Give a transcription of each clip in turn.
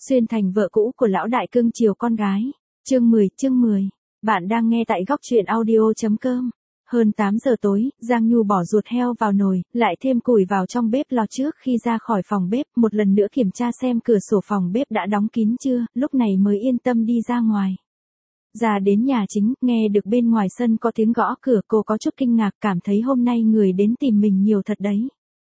Xuyên thành vợ cũ của lão đại cưng chiều con gái. Chương 10. Bạn đang nghe tại góc truyện audio.com. Hơn 8 giờ tối, Giang Nhu bỏ ruột heo vào nồi, lại thêm củi vào trong bếp lò trước khi ra khỏi phòng bếp, một lần nữa kiểm tra xem cửa sổ phòng bếp đã đóng kín chưa, lúc này mới yên tâm đi ra ngoài. Ra đến nhà chính, nghe được bên ngoài sân có tiếng gõ cửa, cô có chút kinh ngạc, cảm thấy hôm nay người đến tìm mình nhiều thật đấy.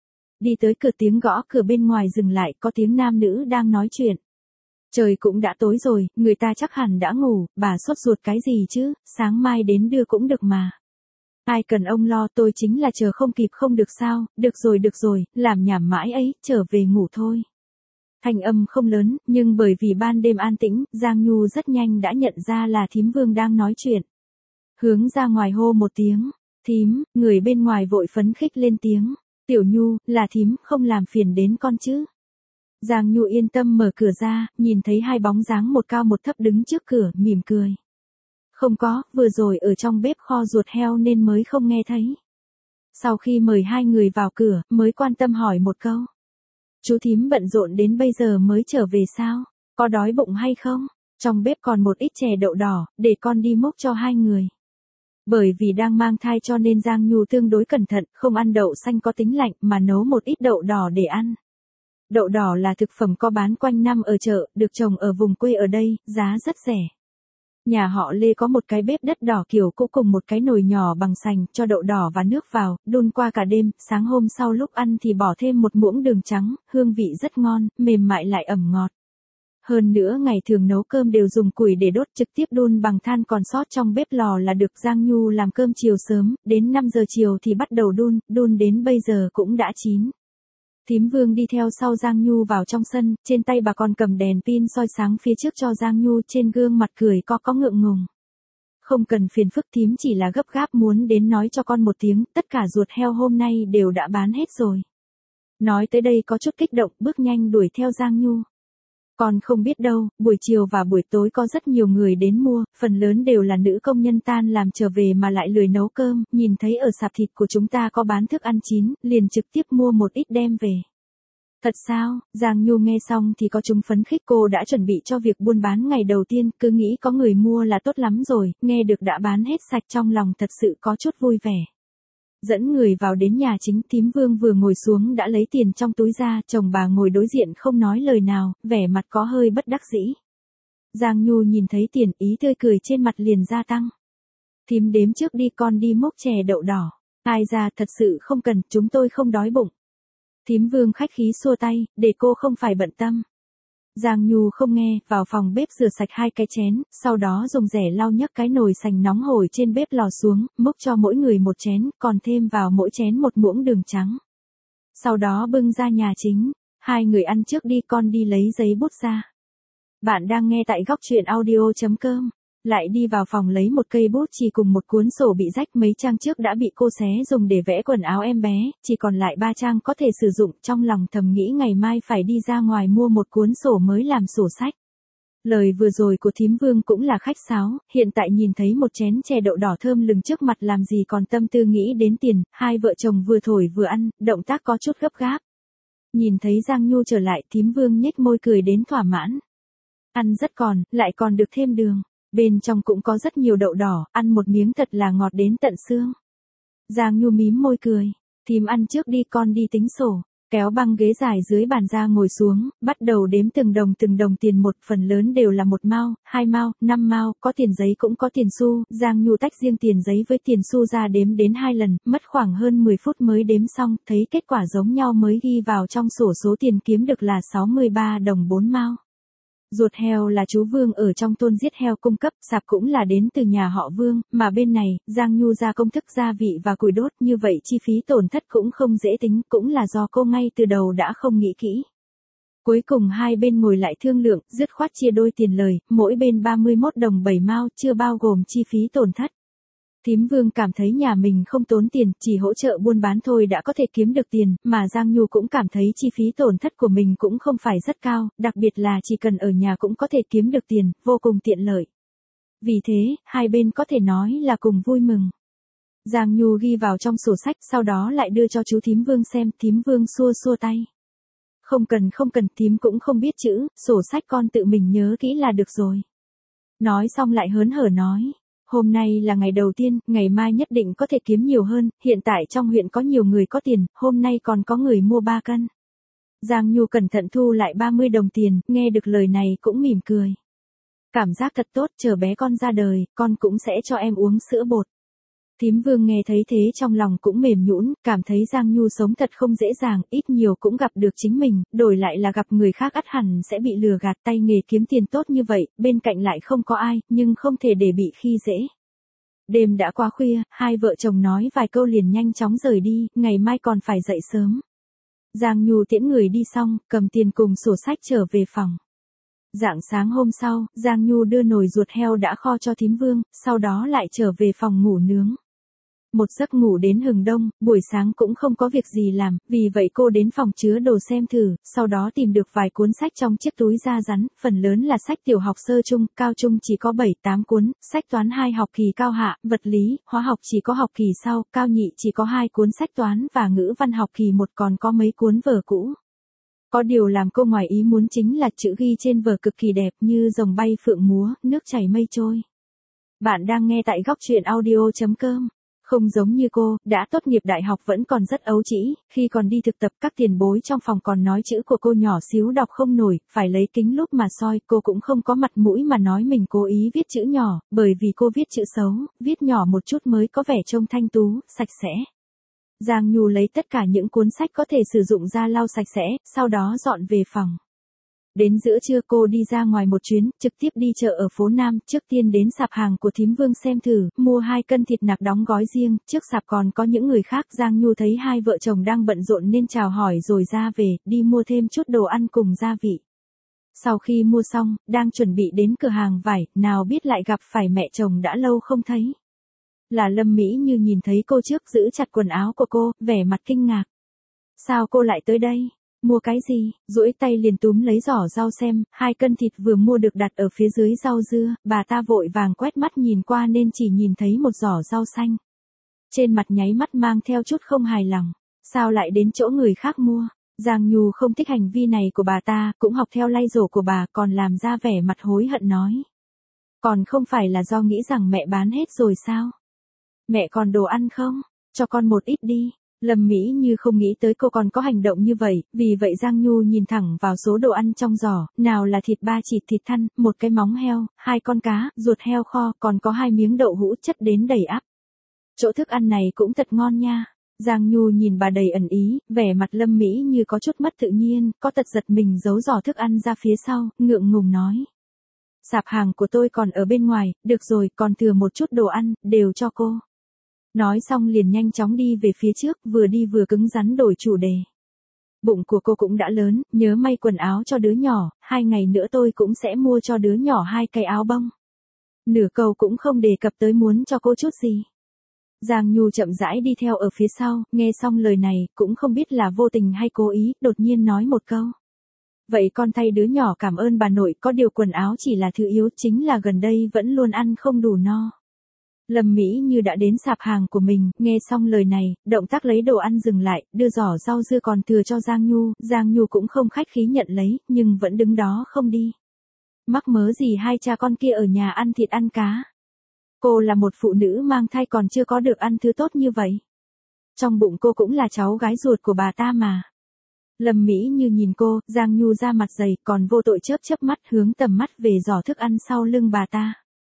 Đi tới cửa, tiếng gõ cửa bên ngoài dừng lại, có tiếng nam nữ đang nói chuyện. Trời cũng đã tối rồi, người ta chắc hẳn đã ngủ, bà sốt ruột cái gì chứ, sáng mai đến đưa cũng được mà. Ai cần ông lo, tôi chính là chờ không kịp không được sao, được rồi, làm nhảm mãi ấy, trở về ngủ thôi. Thanh âm không lớn, nhưng bởi vì ban đêm an tĩnh, Giang Nhu rất nhanh đã nhận ra là thím Vương đang nói chuyện. Hướng ra ngoài hô một tiếng, thím, người bên ngoài vội phấn khích lên tiếng, Tiểu Nhu, là thím, không làm phiền đến con chứ. Giang Nhu yên tâm mở cửa ra, nhìn thấy hai bóng dáng một cao một thấp đứng trước cửa, mỉm cười. Không có, vừa rồi ở trong bếp kho ruột heo nên mới không nghe thấy. Sau khi mời hai người vào cửa, mới quan tâm hỏi một câu. Chú thím bận rộn đến bây giờ mới trở về sao? Có đói bụng hay không? Trong bếp còn một ít chè đậu đỏ, để con đi múc cho hai người. Bởi vì đang mang thai cho nên Giang Nhu tương đối cẩn thận, không ăn đậu xanh có tính lạnh mà nấu một ít đậu đỏ để ăn. Đậu đỏ là thực phẩm có bán quanh năm ở chợ, được trồng ở vùng quê ở đây, giá rất rẻ. Nhà họ Lê có một cái bếp đất đỏ kiểu cũ cùng một cái nồi nhỏ bằng sành, cho đậu đỏ và nước vào, đun qua cả đêm, sáng hôm sau lúc ăn thì bỏ thêm một muỗng đường trắng, hương vị rất ngon, mềm mại lại ẩm ngọt. Hơn nữa ngày thường nấu cơm đều dùng củi để đốt, trực tiếp đun bằng than còn sót trong bếp lò là được. Giang Nhu làm cơm chiều sớm, đến 5 giờ chiều thì bắt đầu đun đến bây giờ cũng đã chín. Thím Vương đi theo sau Giang Nhu vào trong sân, trên tay bà còn cầm đèn pin soi sáng phía trước cho Giang Nhu, trên gương mặt cười có ngượng ngùng. Không cần phiền phức, thím chỉ là gấp gáp muốn đến nói cho con một tiếng, tất cả ruột heo hôm nay đều đã bán hết rồi. Nói tới đây có chút kích động, bước nhanh đuổi theo Giang Nhu. Con không biết đâu, buổi chiều và buổi tối có rất nhiều người đến mua, phần lớn đều là nữ công nhân tan làm trở về mà lại lười nấu cơm, nhìn thấy ở sạp thịt của chúng ta có bán thức ăn chín, liền trực tiếp mua một ít đem về. Thật sao? Giang Nhu nghe xong thì có chúng phấn khích, cô đã chuẩn bị cho việc buôn bán ngày đầu tiên, cứ nghĩ có người mua là tốt lắm rồi, nghe được đã bán hết sạch trong lòng thật sự có chút vui vẻ. Dẫn người vào đến nhà chính, thím Vương vừa ngồi xuống đã lấy tiền trong túi ra, chồng bà ngồi đối diện không nói lời nào, vẻ mặt có hơi bất đắc dĩ. Giang Nhu nhìn thấy tiền, ý tươi cười trên mặt liền gia tăng. Thím đếm trước đi, con đi múc chè đậu đỏ. Ai ra, thật sự không cần, chúng tôi không đói bụng. Thím Vương khách khí xua tay, để cô không phải bận tâm. Giang Nhu không nghe, vào phòng bếp rửa sạch hai cái chén, sau đó dùng rẻ lau nhấc cái nồi sành nóng hổi trên bếp lò xuống, múc cho mỗi người một chén, còn thêm vào mỗi chén một muỗng đường trắng. Sau đó bưng ra nhà chính, hai người ăn trước đi, con đi lấy giấy bút ra. Bạn đang nghe tại góc truyện audio.com. Lại đi vào phòng lấy một cây bút chì cùng một cuốn sổ bị rách, mấy trang trước đã bị cô xé dùng để vẽ quần áo em bé, chỉ còn lại 3 trang có thể sử dụng, trong lòng thầm nghĩ ngày mai phải đi ra ngoài mua một cuốn sổ mới làm sổ sách. Lời vừa rồi của thím Vương cũng là khách sáo, hiện tại nhìn thấy một chén chè đậu đỏ thơm lừng trước mặt làm gì còn tâm tư nghĩ đến tiền, hai vợ chồng vừa thổi vừa ăn, động tác có chút gấp gáp. Nhìn thấy Giang Nhu trở lại, thím Vương nhếch môi cười đến thỏa mãn. Ăn rất còn, lại còn được thêm đường. Bên trong cũng có rất nhiều đậu đỏ, ăn một miếng thật là ngọt đến tận xương. Giang Nhu mím môi cười, thím ăn trước đi, con đi tính sổ. Kéo băng ghế dài dưới bàn ra ngồi xuống, bắt đầu đếm từng đồng tiền một, phần lớn đều là 1 mao, 2 mao, 5 mao, có tiền giấy cũng có tiền xu. Giang Nhu tách riêng tiền giấy với tiền xu ra đếm đến 2 lần, mất khoảng hơn 10 phút mới đếm xong, thấy kết quả giống nhau mới ghi vào trong sổ số tiền kiếm được là 63 đồng 4 mao. Ruột heo là chú Vương ở trong thôn giết heo cung cấp, sạp cũng là đến từ nhà họ Vương, mà bên này, Giang Nhu ra công thức gia vị và củi đốt, như vậy chi phí tổn thất cũng không dễ tính, cũng là do cô ngay từ đầu đã không nghĩ kỹ. Cuối cùng hai bên ngồi lại thương lượng, dứt khoát chia đôi tiền lời, mỗi bên 31 đồng 7 mao, chưa bao gồm chi phí tổn thất. Thím Vương cảm thấy nhà mình không tốn tiền, chỉ hỗ trợ buôn bán thôi đã có thể kiếm được tiền, mà Giang Nhu cũng cảm thấy chi phí tổn thất của mình cũng không phải rất cao, đặc biệt là chỉ cần ở nhà cũng có thể kiếm được tiền, vô cùng tiện lợi. Vì thế, hai bên có thể nói là cùng vui mừng. Giang Nhu ghi vào trong sổ sách, sau đó lại đưa cho chú thím Vương xem, thím Vương xua xua tay. Không cần, thím cũng không biết chữ, sổ sách con tự mình nhớ kỹ là được rồi. Nói xong lại hớn hở nói. Hôm nay là ngày đầu tiên, ngày mai nhất định có thể kiếm nhiều hơn, hiện tại trong huyện có nhiều người có tiền, hôm nay còn có người mua 3 cân. Giang Nhu cẩn thận thu lại 30 đồng tiền, nghe được lời này cũng mỉm cười. Cảm giác thật tốt, chờ bé con ra đời, con cũng sẽ cho em uống sữa bột. Thím Vương nghe thấy thế trong lòng cũng mềm nhũn, cảm thấy Giang Nhu sống thật không dễ dàng, ít nhiều cũng gặp được chính mình, đổi lại là gặp người khác ắt hẳn sẽ bị lừa gạt, tay nghề kiếm tiền tốt như vậy, bên cạnh lại không có ai, nhưng không thể để bị khi dễ. Đêm đã quá khuya, hai vợ chồng nói vài câu liền nhanh chóng rời đi, ngày mai còn phải dậy sớm. Giang Nhu tiễn người đi xong, cầm tiền cùng sổ sách trở về phòng. Rạng sáng hôm sau, Giang Nhu đưa nồi ruột heo đã kho cho thím Vương, sau đó lại trở về phòng ngủ nướng. Một giấc ngủ đến hừng đông, buổi sáng cũng không có việc gì làm, vì vậy cô đến phòng chứa đồ xem thử, sau đó tìm được vài cuốn sách trong chiếc túi da rắn, phần lớn là sách tiểu học sơ trung, cao trung chỉ có 7-8 cuốn, sách toán 2 học kỳ cao hạ, vật lý, hóa học chỉ có học kỳ sau, cao nhị chỉ có 2 cuốn sách toán và ngữ văn học kỳ 1 còn có mấy cuốn vở cũ. Có điều làm cô ngoài ý muốn chính là chữ ghi trên vở cực kỳ đẹp như rồng bay phượng múa, nước chảy mây trôi. Bạn đang nghe tại góc truyện audio.com. Không giống như cô, đã tốt nghiệp đại học vẫn còn rất ấu trĩ, khi còn đi thực tập các tiền bối trong phòng còn nói chữ của cô nhỏ xíu đọc không nổi, phải lấy kính lúp mà soi, cô cũng không có mặt mũi mà nói mình cố ý viết chữ nhỏ, bởi vì cô viết chữ xấu, viết nhỏ một chút mới có vẻ trông thanh tú, sạch sẽ. Giang Nhu lấy tất cả những cuốn sách có thể sử dụng ra lau sạch sẽ, sau đó dọn về phòng. Đến giữa trưa cô đi ra ngoài một chuyến, trực tiếp đi chợ ở phố Nam, trước tiên đến sạp hàng của thím Vương xem thử, mua 2 cân thịt nạc đóng gói riêng, trước sạp còn có những người khác, Giang Nhu thấy hai vợ chồng đang bận rộn nên chào hỏi rồi ra về, đi mua thêm chút đồ ăn cùng gia vị. Sau khi mua xong, đang chuẩn bị đến cửa hàng vải, nào biết lại gặp phải mẹ chồng đã lâu không thấy. Là Lâm Mỹ Như nhìn thấy cô trước giữ chặt quần áo của cô, vẻ mặt kinh ngạc. Sao cô lại tới đây? Mua cái gì? Duỗi tay liền túm lấy giỏ rau xem, 2 cân thịt vừa mua được đặt ở phía dưới rau dưa, bà ta vội vàng quét mắt nhìn qua nên chỉ nhìn thấy một giỏ rau xanh. Trên mặt nháy mắt mang theo chút không hài lòng. Sao lại đến chỗ người khác mua? Giang Nhu không thích hành vi này của bà ta, cũng học theo lay dổ của bà còn làm ra vẻ mặt hối hận nói. Còn không phải là do nghĩ rằng mẹ bán hết rồi sao? Mẹ còn đồ ăn không? Cho con một ít đi. Lâm Mỹ Như không nghĩ tới cô còn có hành động như vậy, vì vậy Giang Nhu nhìn thẳng vào số đồ ăn trong giỏ, nào là thịt ba chỉ thịt thăn, 1 cái móng heo, 2 con cá, ruột heo kho, còn có 2 miếng đậu hũ chất đến đầy ắp. Chỗ thức ăn này cũng thật ngon nha. Giang Nhu nhìn bà đầy ẩn ý, vẻ mặt Lâm Mỹ Như có chút mất tự nhiên, có tật giật mình giấu giỏ thức ăn ra phía sau, ngượng ngùng nói. Sạp hàng của tôi còn ở bên ngoài, được rồi, còn thừa một chút đồ ăn, đều cho cô. Nói xong liền nhanh chóng đi về phía trước, vừa đi vừa cứng rắn đổi chủ đề. Bụng của cô cũng đã lớn, nhớ may quần áo cho đứa nhỏ, 2 ngày nữa tôi cũng sẽ mua cho đứa nhỏ 2 cái áo bông. Nửa câu cũng không đề cập tới muốn cho cô chút gì. Giang Nhu chậm rãi đi theo ở phía sau, nghe xong lời này, cũng không biết là vô tình hay cố ý, đột nhiên nói một câu. Vậy con thay đứa nhỏ cảm ơn bà nội, có điều quần áo chỉ là thứ yếu, chính là gần đây vẫn luôn ăn không đủ no. Lâm Mỹ Như đã đến sạp hàng của mình, nghe xong lời này, động tác lấy đồ ăn dừng lại, đưa giỏ rau dưa còn thừa cho Giang Nhu cũng không khách khí nhận lấy, nhưng vẫn đứng đó không đi. Mắc mớ gì hai cha con kia ở nhà ăn thịt ăn cá. Cô là một phụ nữ mang thai còn chưa có được ăn thứ tốt như vậy. Trong bụng cô cũng là cháu gái ruột của bà ta mà. Lâm Mỹ Như nhìn cô, Giang Nhu ra mặt dày, còn vô tội chớp chớp mắt hướng tầm mắt về giỏ thức ăn sau lưng bà ta.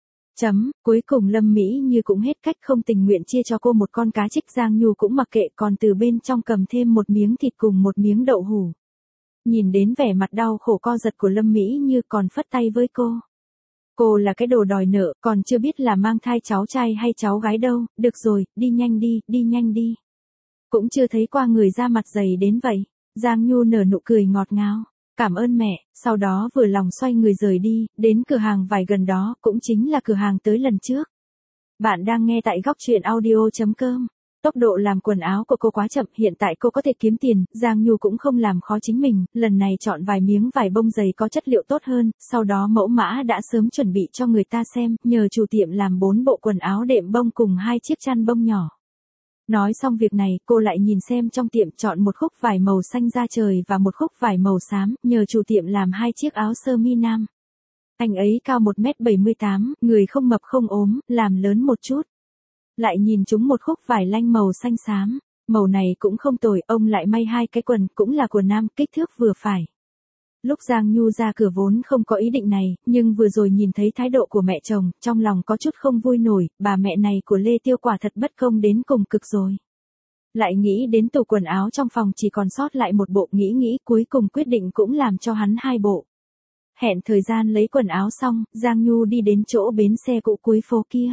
Cuối cùng Lâm Mỹ Như cũng hết cách không tình nguyện chia cho cô một con cá trích, Giang Nhu cũng mặc kệ còn từ bên trong cầm thêm một miếng thịt cùng một miếng đậu hũ. Nhìn đến vẻ mặt đau khổ co giật của Lâm Mỹ Như còn phất tay với cô. Cô là cái đồ đòi nợ, còn chưa biết là mang thai cháu trai hay cháu gái đâu, được rồi, đi nhanh đi. Cũng chưa thấy qua người ra mặt dày đến vậy. Giang Nhu nở nụ cười ngọt ngào. Cảm ơn mẹ, sau đó vừa lòng xoay người rời đi, đến cửa hàng vải gần đó, cũng chính là cửa hàng tới lần trước. Bạn đang nghe tại góc truyện audio.com. Tốc độ làm quần áo của cô quá chậm, hiện tại cô có thể kiếm tiền, Giang Nhu cũng không làm khó chính mình, lần này chọn vài miếng vải bông dày có chất liệu tốt hơn, sau đó mẫu mã đã sớm chuẩn bị cho người ta xem, nhờ chủ tiệm làm 4 bộ quần áo đệm bông cùng 2 chiếc chăn bông nhỏ. Nói xong việc này, cô lại nhìn xem trong tiệm chọn một khúc vải màu xanh da trời và một khúc vải màu xám, nhờ chủ tiệm làm 2 chiếc áo sơ mi nam. Anh ấy cao 1m78, người không mập không ốm, làm lớn một chút. Lại nhìn chúng một khúc vải lanh màu xanh xám, màu này cũng không tồi, ông lại may 2 cái quần, cũng là quần nam, kích thước vừa phải. Lúc Giang Nhu ra cửa vốn không có ý định này, nhưng vừa rồi nhìn thấy thái độ của mẹ chồng, trong lòng có chút không vui nổi, bà mẹ này của Lê Tiêu quả thật bất công đến cùng cực rồi. Lại nghĩ đến tủ quần áo trong phòng chỉ còn sót lại một bộ, nghĩ cuối cùng quyết định cũng làm cho hắn 2 bộ. Hẹn thời gian lấy quần áo xong, Giang Nhu đi đến chỗ bến xe cũ cuối phố kia.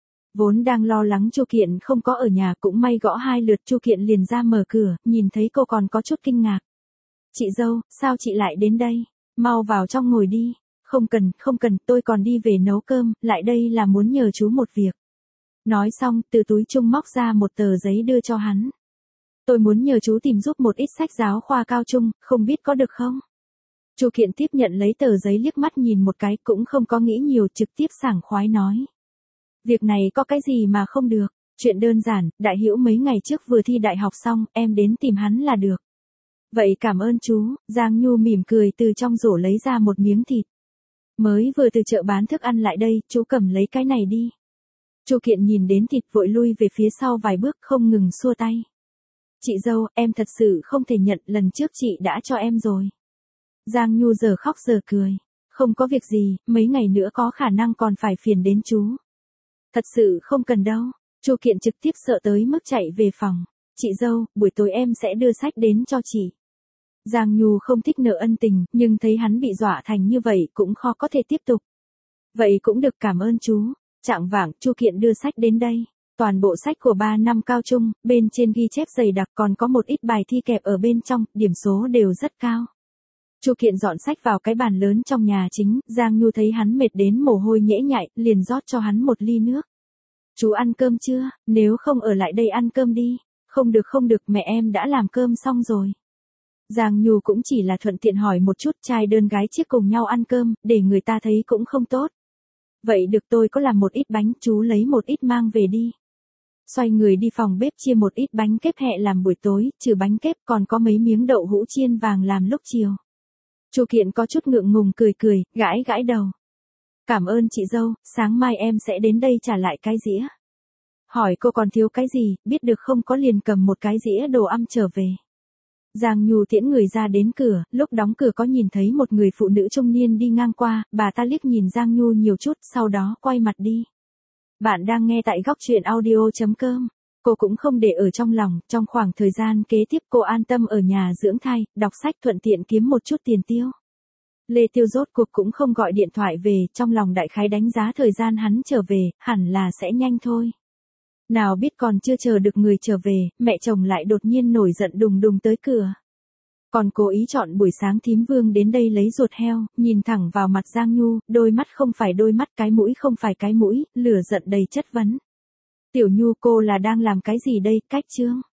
Vốn đang lo lắng Chu Kiện không có ở nhà, cũng may gõ 2 lượt Chu Kiện liền ra mở cửa, nhìn thấy cô còn có chút kinh ngạc. Chị dâu, sao chị lại đến đây? Mau vào trong ngồi đi. Không cần, tôi còn đi về nấu cơm, lại đây là muốn nhờ chú một việc. Nói xong, từ túi trung móc ra một tờ giấy đưa cho hắn. Tôi muốn nhờ chú tìm giúp một ít sách giáo khoa cao trung, không biết có được không? Chu Kiện tiếp nhận lấy tờ giấy liếc mắt nhìn một cái, cũng không có nghĩ nhiều, trực tiếp sảng khoái nói. Việc này có cái gì mà không được, chuyện đơn giản, Đại Hữu mấy ngày trước vừa thi đại học xong, em đến tìm hắn là được. Vậy cảm ơn chú, Giang Nhu mỉm cười từ trong rổ lấy ra một miếng thịt. Mới vừa từ chợ bán thức ăn lại đây, chú cầm lấy cái này đi. Chu Kiện nhìn đến thịt vội lui về phía sau vài bước, không ngừng xua tay. Chị dâu, em thật sự không thể nhận, lần trước chị đã cho em rồi. Giang Nhu giờ khóc giờ cười. Không có việc gì, mấy ngày nữa có khả năng còn phải phiền đến chú. Thật sự không cần đâu. Chu Kiện trực tiếp sợ tới mức chạy về phòng. Chị dâu, buổi tối em sẽ đưa sách đến cho chị. Giang Nhu không thích nợ ân tình, nhưng thấy hắn bị dọa thành như vậy cũng khó có thể tiếp tục. Vậy cũng được, cảm ơn chú. Chạng vạng, Chu Kiện đưa sách đến đây. Toàn bộ sách của 3 năm cao trung, bên trên ghi chép dày đặc, còn có một ít bài thi kẹp ở bên trong, điểm số đều rất cao. Chu Kiện dọn sách vào cái bàn lớn trong nhà chính, Giang Nhu thấy hắn mệt đến mồ hôi nhễ nhại, liền rót cho hắn một ly nước. Chú ăn cơm chưa? Nếu không ở lại đây ăn cơm đi. Không được, mẹ em đã làm cơm xong rồi. Giang Nhu cũng chỉ là thuận tiện hỏi một chút, trai đơn gái chiếc cùng nhau ăn cơm, để người ta thấy cũng không tốt. Vậy được, tôi có làm một ít bánh, chú lấy một ít mang về đi. Xoay người đi phòng bếp chia một ít bánh kếp hẹ làm buổi tối, trừ bánh kếp còn có mấy miếng đậu hũ chiên vàng làm lúc chiều. Chu Kiện có chút ngượng ngùng cười, gãi đầu. Cảm ơn chị dâu, sáng mai em sẽ đến đây trả lại cái dĩa. Hỏi cô còn thiếu cái gì, biết được không, có liền cầm một cái dĩa đồ ăn trở về. Giang Nhu tiễn người ra đến cửa, lúc đóng cửa có nhìn thấy một người phụ nữ trung niên đi ngang qua, bà ta liếc nhìn Giang Nhu nhiều chút, sau đó quay mặt đi. Bạn đang nghe tại góc truyện audio.com. Cô cũng không để ở trong lòng, trong khoảng thời gian kế tiếp cô an tâm ở nhà dưỡng thai, đọc sách, thuận tiện kiếm một chút tiền tiêu. Lê Tiêu rốt cuộc cũng không gọi điện thoại về, trong lòng đại khái đánh giá thời gian hắn trở về, hẳn là sẽ nhanh thôi. Nào biết còn chưa chờ được người trở về, mẹ chồng lại đột nhiên nổi giận đùng tới cửa. Còn cố ý chọn buổi sáng thím Vương đến đây lấy ruột heo, nhìn thẳng vào mặt Giang Nhu, đôi mắt không phải đôi mắt, cái mũi không phải cái mũi, lửa giận đầy chất vấn. Tiểu Nhu, cô là đang làm cái gì đây, cách chương?